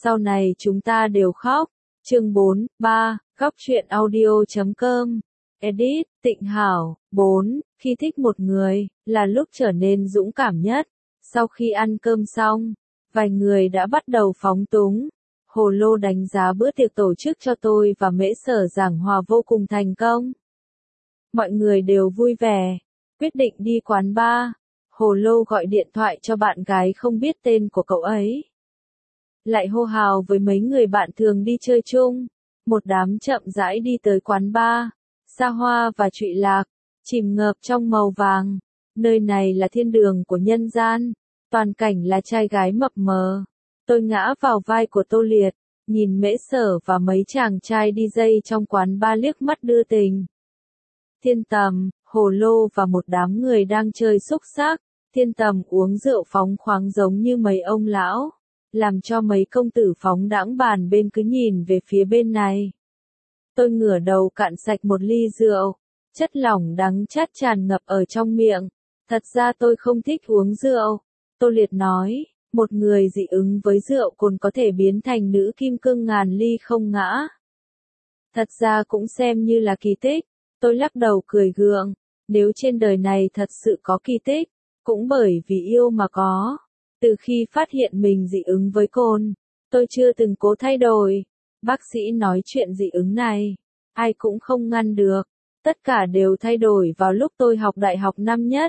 Sau này chúng ta đều khóc. Chương 4, 3, Góc truyện audio.com. Edit, Tịnh Hảo. 4. Khi thích một người, là lúc trở nên dũng cảm nhất. Sau khi ăn cơm xong, vài người đã bắt đầu phóng túng. Hồ Lô đánh giá bữa tiệc tổ chức cho tôi và Mễ Sở giảng hòa vô cùng thành công. Mọi người đều vui vẻ, quyết định đi quán bar. Hồ Lô gọi điện thoại cho bạn gái không biết tên của cậu ấy. Lại hô hào với mấy người bạn thường đi chơi chung. Một đám chậm rãi đi tới quán bar, xa hoa và trụy lạc, chìm ngợp trong màu vàng. Nơi này là thiên đường của nhân gian, toàn cảnh là trai gái mập mờ. Tôi ngã vào vai của Tô Liệt, nhìn Mễ Sở và mấy chàng trai DJ trong quán bar liếc mắt đưa tình. Thiên Tầm, Hồ Lô và một đám người đang chơi xúc xác. Thiên Tầm uống rượu phóng khoáng giống như mấy ông lão, làm cho mấy công tử phóng đãng bàn bên cứ nhìn về phía bên này. Tôi ngửa đầu cạn sạch một ly rượu, chất lỏng đắng chát tràn ngập ở trong miệng. Thật ra tôi không thích uống rượu. Tô Liệt nói, một người dị ứng với rượu cồn có thể biến thành nữ kim cương ngàn ly không ngã. Thật ra cũng xem như là kỳ tích. Tôi lắc đầu cười gượng, nếu trên đời này thật sự có kỳ tích, cũng bởi vì yêu mà có. Từ khi phát hiện mình dị ứng với cồn, tôi chưa từng cố thay đổi. Bác sĩ nói chuyện dị ứng này, ai cũng không ngăn được. Tất cả đều thay đổi vào lúc tôi học đại học năm nhất.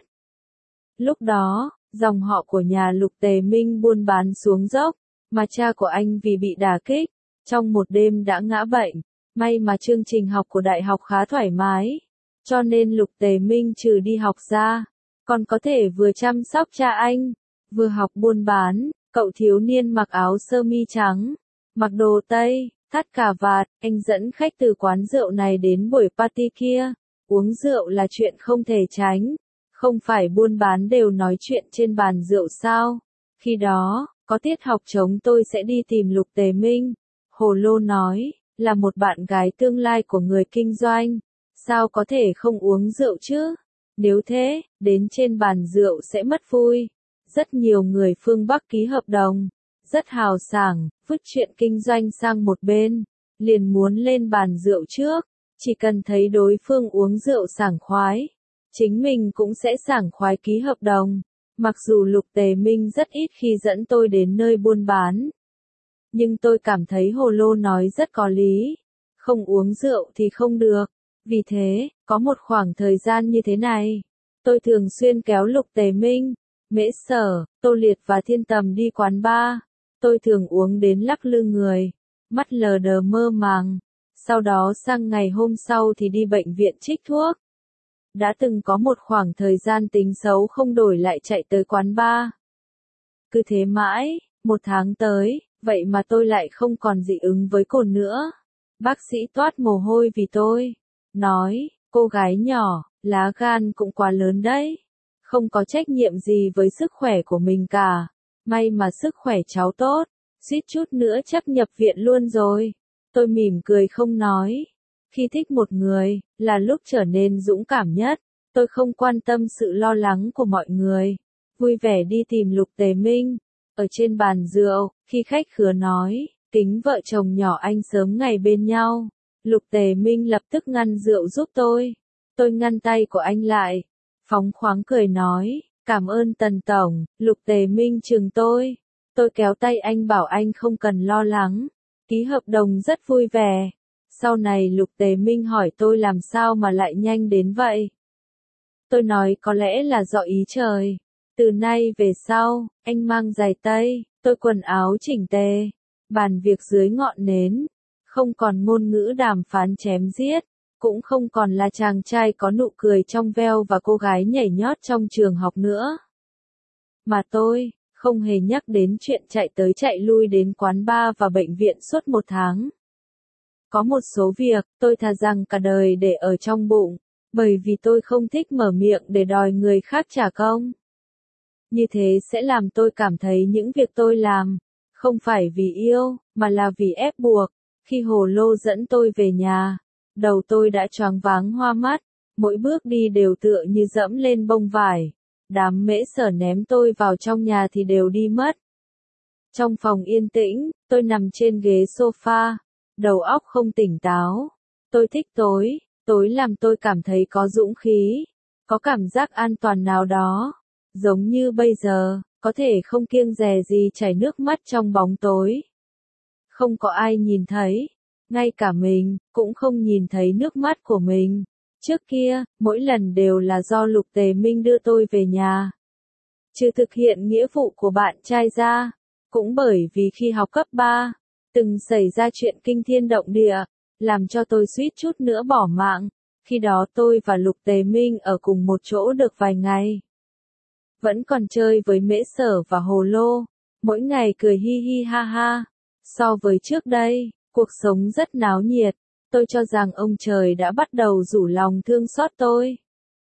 Lúc đó, dòng họ của nhà Lục Tề Minh buôn bán xuống dốc, mà cha của anh vì bị đả kích, trong một đêm đã ngã bệnh. May mà chương trình học của đại học khá thoải mái, cho nên Lục Tề Minh trừ đi học ra, còn có thể vừa chăm sóc cha anh, vừa học buôn bán. Cậu thiếu niên mặc áo sơ mi trắng, mặc đồ Tây, thắt cà vạt, anh dẫn khách từ quán rượu này đến buổi party kia. Uống rượu là chuyện không thể tránh, không phải buôn bán đều nói chuyện trên bàn rượu sao? Khi đó, có tiết học trống tôi sẽ đi tìm Lục Tề Minh. Hồ Lô nói, là một bạn gái tương lai của người kinh doanh, sao có thể không uống rượu chứ? Nếu thế, đến trên bàn rượu sẽ mất vui. Rất nhiều người phương Bắc ký hợp đồng, rất hào sảng, vứt chuyện kinh doanh sang một bên, liền muốn lên bàn rượu trước. Chỉ cần thấy đối phương uống rượu sảng khoái, chính mình cũng sẽ sảng khoái ký hợp đồng. Mặc dù Lục Tề Minh rất ít khi dẫn tôi đến nơi buôn bán, nhưng tôi cảm thấy Hồ Lô nói rất có lý. Không uống rượu thì không được. Vì thế, có một khoảng thời gian như thế này, tôi thường xuyên kéo Lục Tề Minh, Mễ Sở, Tô Liệt và Thiên Tầm đi quán bar. Tôi thường uống đến lắc lư người, mắt lờ đờ mơ màng. Sau đó sang ngày hôm sau thì đi bệnh viện trích thuốc. Đã từng có một khoảng thời gian tính xấu không đổi lại chạy tới quán bar. Cứ thế mãi, một tháng tới, vậy mà tôi lại không còn dị ứng với cồn nữa. Bác sĩ toát mồ hôi vì tôi. Nói, cô gái nhỏ, lá gan cũng quá lớn đấy. Không có trách nhiệm gì với sức khỏe của mình cả. May mà sức khỏe cháu tốt, suýt chút nữa chắc nhập viện luôn rồi. Tôi mỉm cười không nói. Khi thích một người, là lúc trở nên dũng cảm nhất. Tôi không quan tâm sự lo lắng của mọi người. Vui vẻ đi tìm Lục Tề Minh. Ở trên bàn rượu, khi khách khứa nói, kính vợ chồng nhỏ anh sớm ngày bên nhau. Lục Tề Minh lập tức ngăn rượu giúp tôi. Tôi ngăn tay của anh lại. Phóng khoáng cười nói, cảm ơn Tần Tổng. Lục Tề Minh chừng tôi. Tôi kéo tay anh bảo anh không cần lo lắng. Ký hợp đồng rất vui vẻ. Sau này Lục Tề Minh hỏi tôi làm sao mà lại nhanh đến vậy. Tôi nói có lẽ là do ý trời. Từ nay về sau, anh mang giày tây, tôi quần áo chỉnh tề. Bàn việc dưới ngọn nến. Không còn ngôn ngữ đàm phán chém giết. Cũng không còn là chàng trai có nụ cười trong veo và cô gái nhảy nhót trong trường học nữa. Mà tôi, không hề nhắc đến chuyện chạy tới chạy lui đến quán bar và bệnh viện suốt một tháng. Có một số việc, tôi thà rằng cả đời để ở trong bụng, bởi vì tôi không thích mở miệng để đòi người khác trả công. Như thế sẽ làm tôi cảm thấy những việc tôi làm, không phải vì yêu, mà là vì ép buộc. Khi Hồ Lô dẫn tôi về nhà, đầu tôi đã choáng váng hoa mắt, mỗi bước đi đều tựa như dẫm lên bông vải. Đám Mễ Sở ném tôi vào trong nhà thì đều đi mất. Trong phòng yên tĩnh, tôi nằm trên ghế sofa, đầu óc không tỉnh táo. Tôi thích tối, tối làm tôi cảm thấy có dũng khí, có cảm giác an toàn nào đó. Giống như bây giờ, có thể không kiêng dè gì chảy nước mắt trong bóng tối. Không có ai nhìn thấy, ngay cả mình, cũng không nhìn thấy nước mắt của mình. Trước kia, mỗi lần đều là do Lục Tề Minh đưa tôi về nhà. Trừ thực hiện nghĩa vụ của bạn trai ra, cũng bởi vì khi học cấp 3, từng xảy ra chuyện kinh thiên động địa, làm cho tôi suýt chút nữa bỏ mạng. Khi đó tôi và Lục Tề Minh ở cùng một chỗ được vài ngày. Vẫn còn chơi với Mễ Sở và Hồ Lô, mỗi ngày cười hi hi ha ha. So với trước đây, cuộc sống rất náo nhiệt, tôi cho rằng ông trời đã bắt đầu rủ lòng thương xót tôi.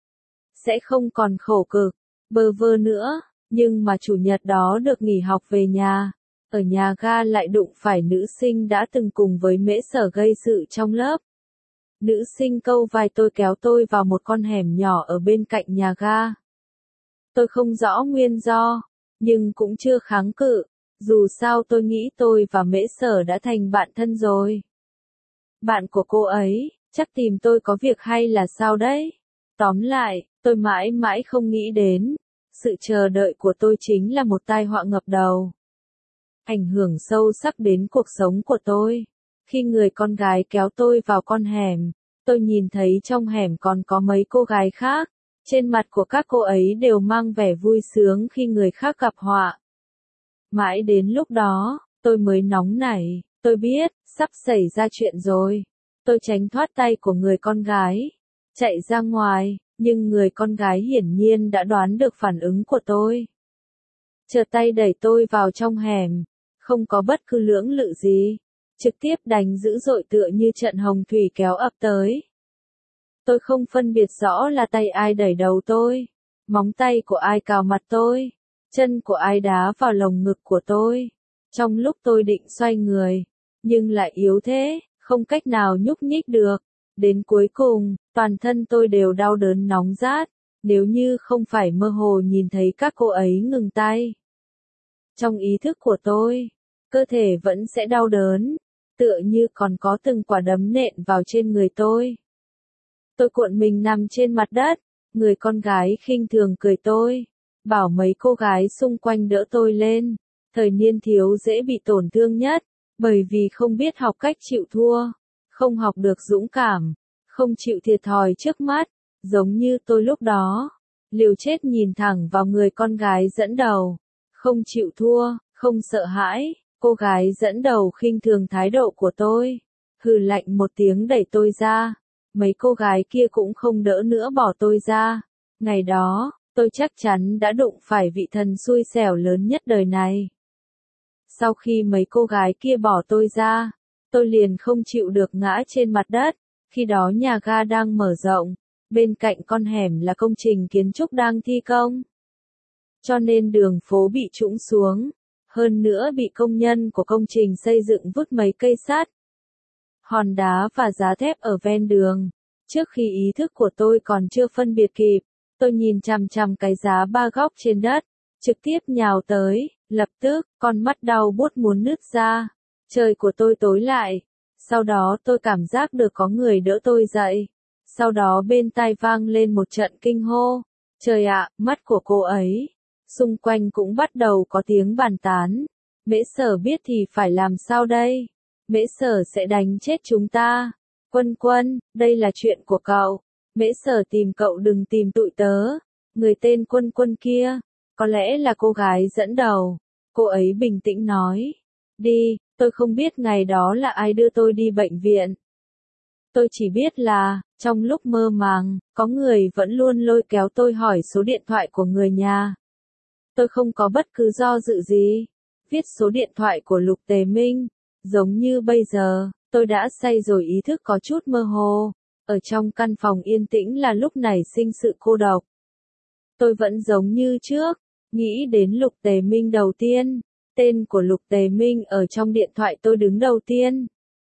Sẽ không còn khổ cực, bơ vơ nữa, nhưng mà chủ nhật đó được nghỉ học về nhà. Ở nhà ga lại đụng phải nữ sinh đã từng cùng với Mễ Sở gây sự trong lớp. Nữ sinh câu vai tôi kéo tôi vào một con hẻm nhỏ ở bên cạnh nhà ga. Tôi không rõ nguyên do, nhưng cũng chưa kháng cự, dù sao tôi nghĩ tôi và Mễ Sở đã thành bạn thân rồi. Bạn của cô ấy, chắc tìm tôi có việc hay là sao đấy? Tóm lại, tôi mãi mãi không nghĩ đến, sự chờ đợi của tôi chính là một tai họa ngập đầu. Ảnh hưởng sâu sắc đến cuộc sống của tôi. Khi người con gái kéo tôi vào con hẻm, tôi nhìn thấy trong hẻm còn có mấy cô gái khác. Trên mặt của các cô ấy đều mang vẻ vui sướng khi người khác gặp họa. Mãi đến lúc đó, tôi mới nóng nảy, tôi biết, sắp xảy ra chuyện rồi. Tôi tránh thoát tay của người con gái, chạy ra ngoài, nhưng người con gái hiển nhiên đã đoán được phản ứng của tôi. Chợt tay đẩy tôi vào trong hẻm, không có bất cứ lưỡng lự gì, trực tiếp đánh dữ dội tựa như trận hồng thủy kéo ập tới. Tôi không phân biệt rõ là tay ai đẩy đầu tôi, móng tay của ai cào mặt tôi, chân của ai đá vào lồng ngực của tôi. Trong lúc tôi định xoay người, nhưng lại yếu thế, không cách nào nhúc nhích được. Đến cuối cùng, toàn thân tôi đều đau đớn nóng rát, nếu như không phải mơ hồ nhìn thấy các cô ấy ngừng tay. Trong ý thức của tôi, cơ thể vẫn sẽ đau đớn, tựa như còn có từng quả đấm nện vào trên người tôi. Tôi cuộn mình nằm trên mặt đất, người con gái khinh thường cười tôi, bảo mấy cô gái xung quanh đỡ tôi lên. Thời niên thiếu dễ bị tổn thương nhất, bởi vì không biết học cách chịu thua, không học được dũng cảm, không chịu thiệt thòi trước mắt, giống như tôi lúc đó. Liều chết nhìn thẳng vào người con gái dẫn đầu, không chịu thua, không sợ hãi. Cô gái dẫn đầu khinh thường thái độ của tôi, hừ lạnh một tiếng đẩy tôi ra. Mấy cô gái kia cũng không đỡ nữa bỏ tôi ra. Ngày đó, tôi chắc chắn đã đụng phải vị thần xui xẻo lớn nhất đời này. Sau khi mấy cô gái kia bỏ tôi ra, tôi liền không chịu được ngã trên mặt đất. Khi đó nhà ga đang mở rộng, bên cạnh con hẻm là công trình kiến trúc đang thi công. Cho nên đường phố bị trũng xuống, hơn nữa bị công nhân của công trình xây dựng vứt mấy cây sắt, hòn đá và giá thép ở ven đường. Trước khi ý thức của tôi còn chưa phân biệt kịp, tôi nhìn chằm chằm cái giá ba góc trên đất, trực tiếp nhào tới, lập tức, con mắt đau buốt muốn nứt ra. Trời của tôi tối lại, sau đó tôi cảm giác được có người đỡ tôi dậy. Sau đó bên tai vang lên một trận kinh hô. Trời ạ, mắt của cô ấy. Xung quanh cũng bắt đầu có tiếng bàn tán. Mễ Sở biết thì phải làm sao đây? Mễ Sở sẽ đánh chết chúng ta. Quân Quân, đây là chuyện của cậu. Mễ Sở tìm cậu đừng tìm tụi tớ. Người tên Quân Quân kia, có lẽ là cô gái dẫn đầu. Cô ấy bình tĩnh nói. Đi, tôi không biết ngày đó là ai đưa tôi đi bệnh viện. Tôi chỉ biết là, trong lúc mơ màng, có người vẫn luôn lôi kéo tôi hỏi số điện thoại của người nhà. Tôi không có bất cứ do dự gì. Viết số điện thoại của Lục Tề Minh. Giống như bây giờ, tôi đã say rồi ý thức có chút mơ hồ. Ở trong căn phòng yên tĩnh là lúc nảy sinh sự cô độc. Tôi vẫn giống như trước, nghĩ đến Lục Tề Minh đầu tiên. Tên của Lục Tề Minh ở trong điện thoại tôi đứng đầu tiên.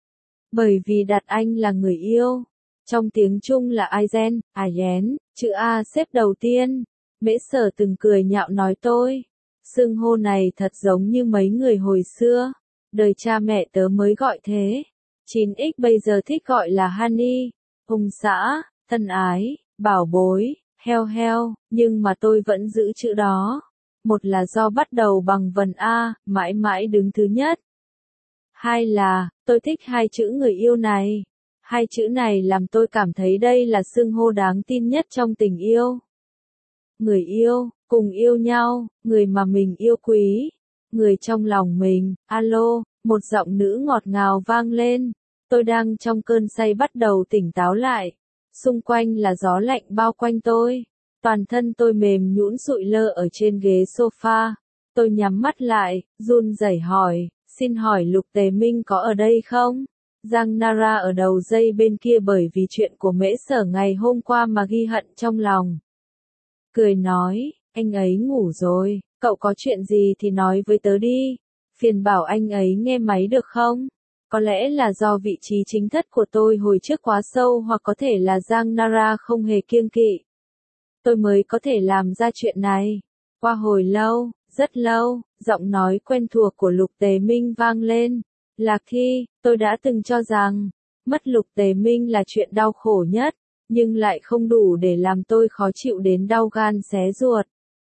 Bởi vì đặt anh là người yêu. Trong tiếng Trung là Aizen, Ayen, chữ A xếp đầu tiên. Mễ Sở từng cười nhạo nói tôi. Xưng hô này thật giống như mấy người hồi xưa. Đời cha mẹ tớ mới gọi thế. 9X bây giờ thích gọi là Honey, ông xã, thân ái, bảo bối, heo heo, nhưng mà tôi vẫn giữ chữ đó. Một là do bắt đầu bằng vần A, mãi mãi đứng thứ nhất. Hai là, tôi thích hai chữ người yêu này. Hai chữ này làm tôi cảm thấy đây là xưng hô đáng tin nhất trong tình yêu. Người yêu, cùng yêu nhau, người mà mình yêu quý, người trong lòng mình, alo, một giọng nữ ngọt ngào vang lên. Tôi đang trong cơn say bắt đầu tỉnh táo lại. Xung quanh là gió lạnh bao quanh tôi. Toàn thân tôi mềm nhũn sụi lơ ở trên ghế sofa. Tôi nhắm mắt lại, run rẩy hỏi, xin hỏi Lục Tề Minh có ở đây không? Giang Nara ở đầu dây bên kia bởi vì chuyện của Mễ Sở ngày hôm qua mà ghi hận trong lòng. Cười nói, anh ấy ngủ rồi, cậu có chuyện gì thì nói với tớ đi. Phiền bảo anh ấy nghe máy được không? Có lẽ là do vị trí chính thất của tôi hồi trước quá sâu hoặc có thể là Giang Nara không hề kiêng kỵ. Tôi mới có thể làm ra chuyện này. Qua hồi lâu, rất lâu, giọng nói quen thuộc của Lục Tề Minh vang lên. Lạc Thi, tôi đã từng cho rằng, mất Lục Tề Minh là chuyện đau khổ nhất, nhưng lại không đủ để làm tôi khó chịu đến đau gan xé ruột.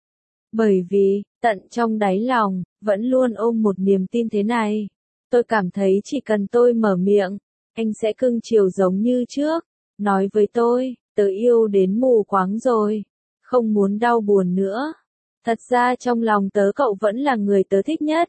Bởi vì, tận trong đáy lòng, vẫn luôn ôm một niềm tin thế này. Tôi cảm thấy chỉ cần tôi mở miệng, anh sẽ cưng chiều giống như trước. Nói với tôi, tớ yêu đến mù quáng rồi, không muốn đau buồn nữa. Thật ra trong lòng tớ cậu vẫn là người tớ thích nhất.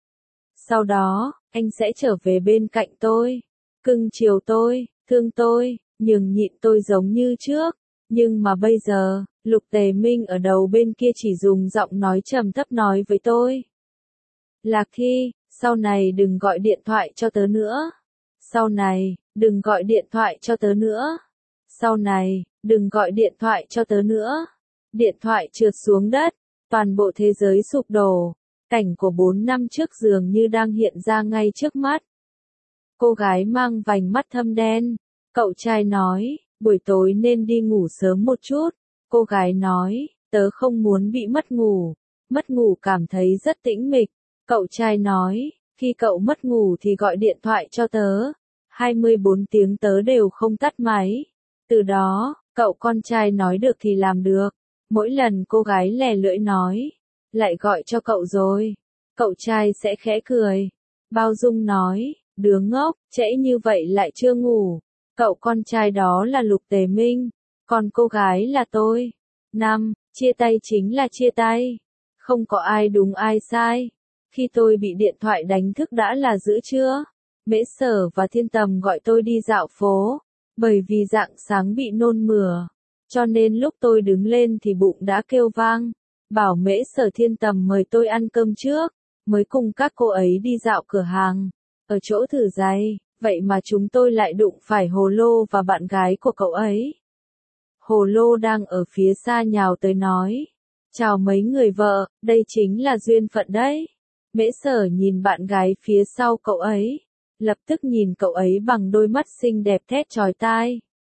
Sau đó, anh sẽ trở về bên cạnh tôi, cưng chiều tôi, thương tôi, nhường nhịn tôi giống như trước. Nhưng mà bây giờ, Lục Tề Minh ở đầu bên kia chỉ dùng giọng nói trầm thấp nói với tôi. Lạc Thi, sau này đừng gọi điện thoại cho tớ nữa. Sau này, đừng gọi điện thoại cho tớ nữa. Sau này, đừng gọi điện thoại cho tớ nữa. Điện thoại trượt xuống đất, toàn bộ thế giới sụp đổ. Cảnh của 4 năm trước dường như đang hiện ra ngay trước mắt. Cô gái mang vành mắt thâm đen. Cậu trai nói, buổi tối nên đi ngủ sớm một chút. Cô gái nói, tớ không muốn bị mất ngủ. Mất ngủ cảm thấy rất tĩnh mịch. Cậu trai nói, khi cậu mất ngủ thì gọi điện thoại cho tớ. 24 tiếng tớ đều không tắt máy. Từ đó, cậu con trai nói được thì làm được. Mỗi lần cô gái lè lưỡi nói, lại gọi cho cậu rồi. Cậu trai sẽ khẽ cười. Bao dung nói, đứa ngốc, trễ như vậy lại chưa ngủ. Cậu con trai đó là Lục Tề Minh, còn cô gái là tôi. 5. Chia tay chính là chia tay. Không có ai đúng ai sai. Khi tôi bị điện thoại đánh thức đã là giữa trưa. Mễ Sở và Thiên Tầm gọi tôi đi dạo phố. Bởi vì rạng sáng bị nôn mửa. Cho nên lúc tôi đứng lên thì bụng đã kêu vang. Bảo Mễ Sở Thiên Tầm mời tôi ăn cơm trước. Mới cùng các cô ấy đi dạo cửa hàng. Ở chỗ thử giày. Vậy mà chúng tôi lại đụng phải Hồ Lô và bạn gái của cậu ấy. Hồ Lô đang ở phía xa nhào tới nói. Chào mấy người vợ, đây chính là duyên phận đấy. Mễ Sở nhìn bạn gái phía sau cậu ấy. Lập tức nhìn cậu ấy bằng đôi mắt xinh đẹp thét chói tai.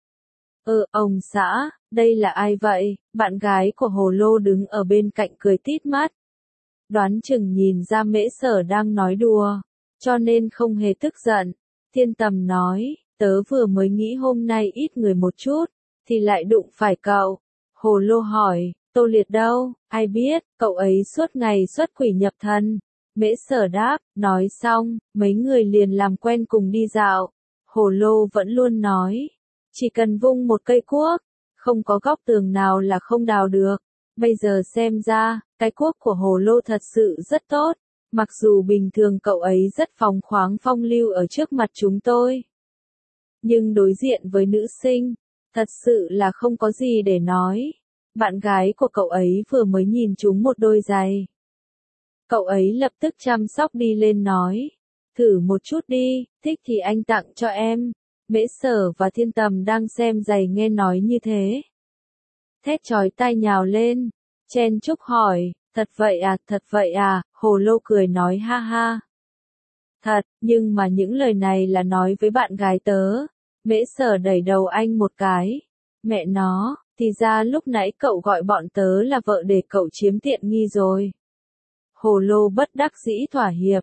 Ông xã, đây là ai vậy? Bạn gái của Hồ Lô đứng ở bên cạnh cười tít mắt. Đoán chừng nhìn ra Mễ Sở đang nói đùa, cho nên không hề tức giận. Thiên Tầm nói, tớ vừa mới nghĩ hôm nay ít người một chút, thì lại đụng phải cậu. Hồ Lô hỏi, Tô Liệt đâu? Ai biết, cậu ấy suốt ngày xuất quỷ nhập thần. Mễ Sở đáp, nói xong, mấy người liền làm quen cùng đi dạo. Hồ Lô vẫn luôn nói, chỉ cần vung một cây cuốc, không có góc tường nào là không đào được. Bây giờ xem ra, cái cuốc của Hồ Lô thật sự rất tốt. Mặc dù bình thường cậu ấy rất phóng khoáng phong lưu ở trước mặt chúng tôi. Nhưng đối diện với nữ sinh, thật sự là không có gì để nói. Bạn gái của cậu ấy vừa mới nhìn chúng một đôi giày. Cậu ấy lập tức chăm sóc đi lên nói. Thử một chút đi, thích thì anh tặng cho em. Mễ Sở và Thiên Tầm đang xem giày nghe nói như thế. Thét chói tai nhào lên. Chen Chúc hỏi, thật vậy à, Hồ Lô cười nói ha ha. Thật, nhưng mà những lời này là nói với bạn gái tớ. Mễ Sở đẩy đầu anh một cái. Mẹ nó, thì ra lúc nãy cậu gọi bọn tớ là vợ để cậu chiếm tiện nghi rồi. Hồ Lô bất đắc dĩ thỏa hiệp.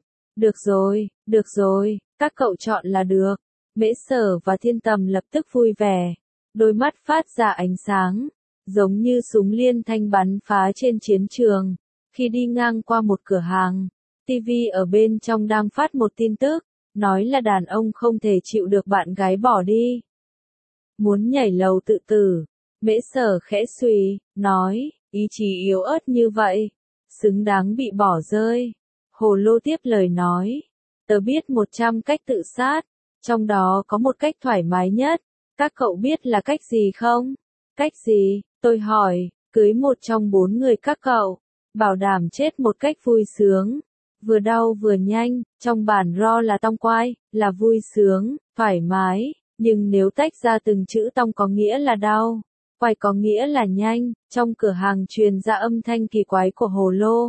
Được rồi, các cậu chọn là được. Mễ Sở và Thiên Tầm lập tức vui vẻ. Đôi mắt phát ra ánh sáng, giống như súng liên thanh bắn phá trên chiến trường. Khi đi ngang qua một cửa hàng, TV ở bên trong đang phát một tin tức, nói là đàn ông không thể chịu được bạn gái bỏ đi. Muốn nhảy lầu tự tử. Mễ Sở khẽ suy, nói, ý chí yếu ớt như vậy, xứng đáng bị bỏ rơi. Hồ Lô tiếp lời nói, tớ biết 100 cách tự sát, trong đó có một cách thoải mái nhất. Các cậu biết là cách gì không? Cách gì? Tôi hỏi, cưới một trong 4 người các cậu, bảo đảm chết một cách vui sướng, vừa đau vừa nhanh, trong bản ro là tong quai, là vui sướng, thoải mái, nhưng nếu tách ra từng chữ tong có nghĩa là đau, quai có nghĩa là nhanh. Trong cửa hàng truyền ra âm thanh kỳ quái của Hồ Lô.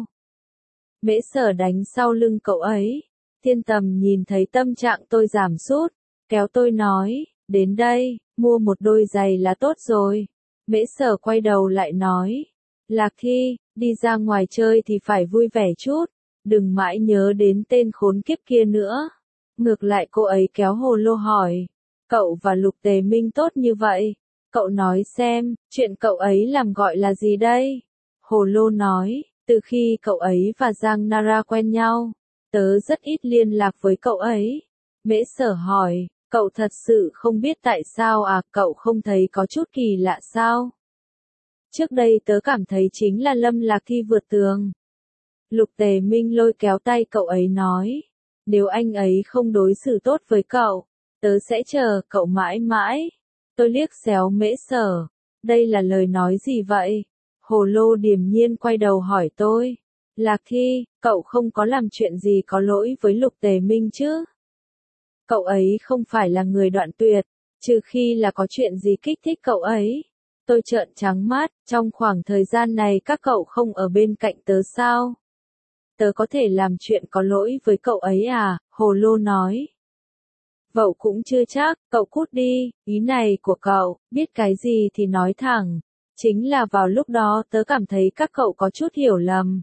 Mễ Sở đánh sau lưng cậu ấy. Thiên Tầm nhìn thấy tâm trạng tôi giảm sút, kéo tôi nói, đến đây, mua một đôi giày là tốt rồi. Mễ Sở quay đầu lại nói, Lạc Thi, đi ra ngoài chơi thì phải vui vẻ chút, đừng mãi nhớ đến tên khốn kiếp kia nữa. Ngược lại cô ấy kéo Hồ Lô hỏi, cậu và Lục Tề Minh tốt như vậy, cậu nói xem, chuyện cậu ấy làm gọi là gì đây? Hồ Lô nói, từ khi cậu ấy và Giang Nara quen nhau, tớ rất ít liên lạc với cậu ấy. Mễ Sở hỏi, cậu thật sự không biết tại sao à, cậu không thấy có chút kỳ lạ sao? Trước đây tớ cảm thấy chính là Lâm Lạc Thi vượt tường. Lục Tề Minh lôi kéo tay cậu ấy nói, nếu anh ấy không đối xử tốt với cậu, tớ sẽ chờ cậu mãi mãi. Tôi liếc xéo Mễ Sở, đây là lời nói gì vậy? Hồ Lô điềm nhiên quay đầu hỏi tôi, Lạc Thi, cậu không có làm chuyện gì có lỗi với Lục Tề Minh chứ? Cậu ấy không phải là người đoạn tuyệt, trừ khi là có chuyện gì kích thích cậu ấy. Tôi trợn trắng mắt, trong khoảng thời gian này các cậu không ở bên cạnh tớ sao? Tớ có thể làm chuyện có lỗi với cậu ấy à? Hồ Lô nói. Vậu cũng chưa chắc, cậu cút đi, ý này của cậu, biết cái gì thì nói thẳng. Chính là vào lúc đó tớ cảm thấy các cậu có chút hiểu lầm.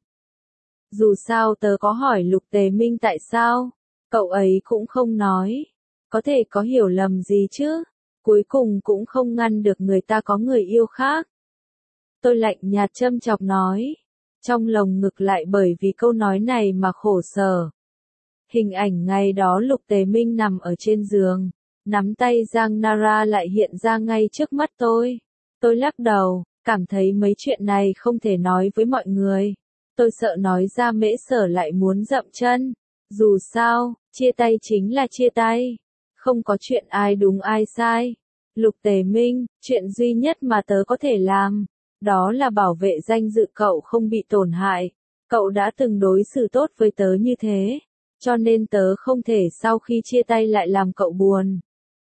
Dù sao tớ có hỏi Lục Tề Minh tại sao, cậu ấy cũng không nói. Có thể có hiểu lầm gì chứ? Cuối cùng cũng không ngăn được người ta có người yêu khác. Tôi lạnh nhạt châm chọc nói. Trong lồng ngực lại bởi vì câu nói này mà khổ sở. Hình ảnh ngày đó Lục Tề Minh nằm ở trên giường, nắm tay Giang Nara lại hiện ra ngay trước mắt tôi. Tôi lắc đầu, cảm thấy mấy chuyện này không thể nói với mọi người. Tôi sợ nói ra Mễ Sở lại muốn dậm chân. Dù sao, chia tay chính là chia tay. Không có chuyện ai đúng ai sai. Lục Tề Minh, chuyện duy nhất mà tớ có thể làm, đó là bảo vệ danh dự cậu không bị tổn hại. Cậu đã từng đối xử tốt với tớ như thế, cho nên tớ không thể sau khi chia tay lại làm cậu buồn.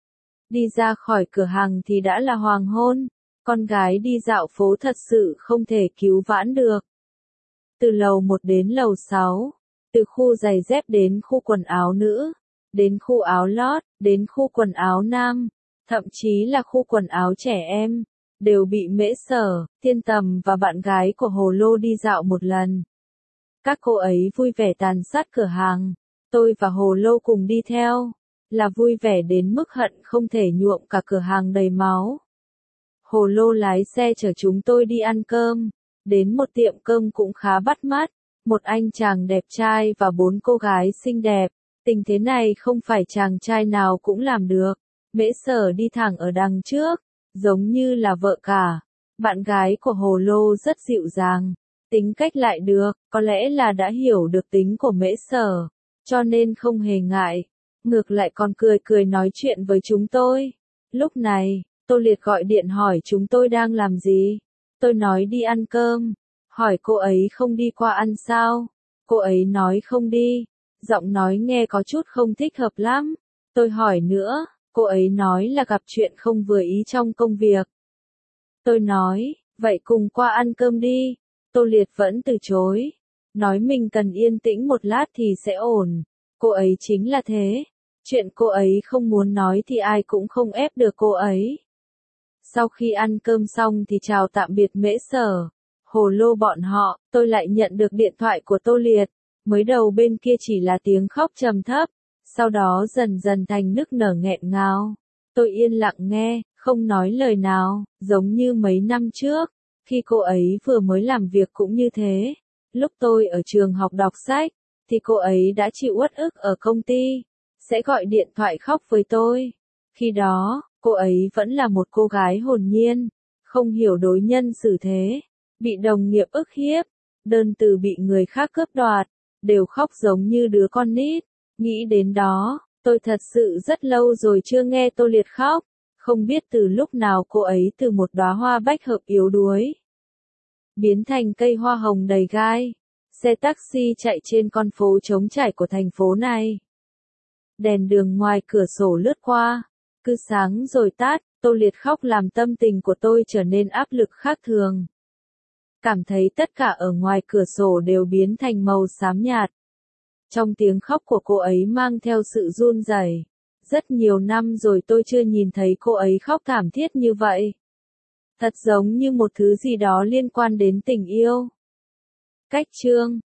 Đi ra khỏi cửa hàng thì đã là hoàng hôn, con gái đi dạo phố thật sự không thể cứu vãn được. Từ lầu 1 đến lầu 6, từ khu giày dép đến khu quần áo nữ, đến khu áo lót, đến khu quần áo nam, thậm chí là khu quần áo trẻ em, đều bị Mễ Sở, Thiên Tầm và bạn gái của Hồ Lô đi dạo một lần. Các cô ấy vui vẻ tàn sát cửa hàng, tôi và Hồ Lô cùng đi theo, là vui vẻ đến mức hận không thể nhuộm cả cửa hàng đầy máu. Hồ Lô lái xe chở chúng tôi đi ăn cơm, đến một tiệm cơm cũng khá bắt mắt, một anh chàng đẹp trai và 4 cô gái xinh đẹp, tình thế này không phải chàng trai nào cũng làm được. Mễ Sở đi thẳng ở đằng trước, giống như là vợ cả. Bạn gái của Hồ Lô rất dịu dàng, tính cách lại được, có lẽ là đã hiểu được tính của Mễ Sở, cho nên không hề ngại, ngược lại còn cười cười nói chuyện với chúng tôi. Lúc này, Tô Liệt gọi điện hỏi chúng tôi đang làm gì. Tôi nói đi ăn cơm, hỏi cô ấy không đi qua ăn sao. Cô ấy nói không đi, giọng nói nghe có chút không thích hợp lắm. Tôi hỏi nữa, cô ấy nói là gặp chuyện không vừa ý trong công việc. Tôi nói, vậy cùng qua ăn cơm đi. Tô Liệt vẫn từ chối, nói mình cần yên tĩnh một lát thì sẽ ổn. Cô ấy chính là thế, chuyện cô ấy không muốn nói thì ai cũng không ép được cô ấy. Sau khi ăn cơm xong thì chào tạm biệt Mễ Sở, Hồ Lô bọn họ, tôi lại nhận được điện thoại của Tô Liệt. Mới đầu bên kia chỉ là tiếng khóc trầm thấp, sau đó dần dần thành nức nở nghẹn ngào. Tôi yên lặng nghe, không nói lời nào, giống như mấy năm trước, khi cô ấy vừa mới làm việc cũng như thế. Lúc tôi ở trường học đọc sách, thì cô ấy đã chịu uất ức ở công ty, sẽ gọi điện thoại khóc với tôi. Khi đó, cô ấy vẫn là một cô gái hồn nhiên, không hiểu đối nhân xử thế, bị đồng nghiệp ức hiếp, đơn từ bị người khác cướp đoạt, đều khóc giống như đứa con nít. Nghĩ đến đó, tôi thật sự rất lâu rồi chưa nghe Tô Liệt khóc, không biết từ lúc nào cô ấy từ một đóa hoa bách hợp yếu đuối, biến thành cây hoa hồng đầy gai. Xe taxi chạy trên con phố trống trải của thành phố này. Đèn đường ngoài cửa sổ lướt qua, cứ sáng rồi tắt, Tô Liệt khóc làm tâm tình của tôi trở nên áp lực khác thường. Cảm thấy tất cả ở ngoài cửa sổ đều biến thành màu xám nhạt. Trong tiếng khóc của cô ấy mang theo sự run rẩy. Rất nhiều năm rồi tôi chưa nhìn thấy cô ấy khóc thảm thiết như vậy. Thật giống như một thứ gì đó liên quan đến tình yêu. Cách chương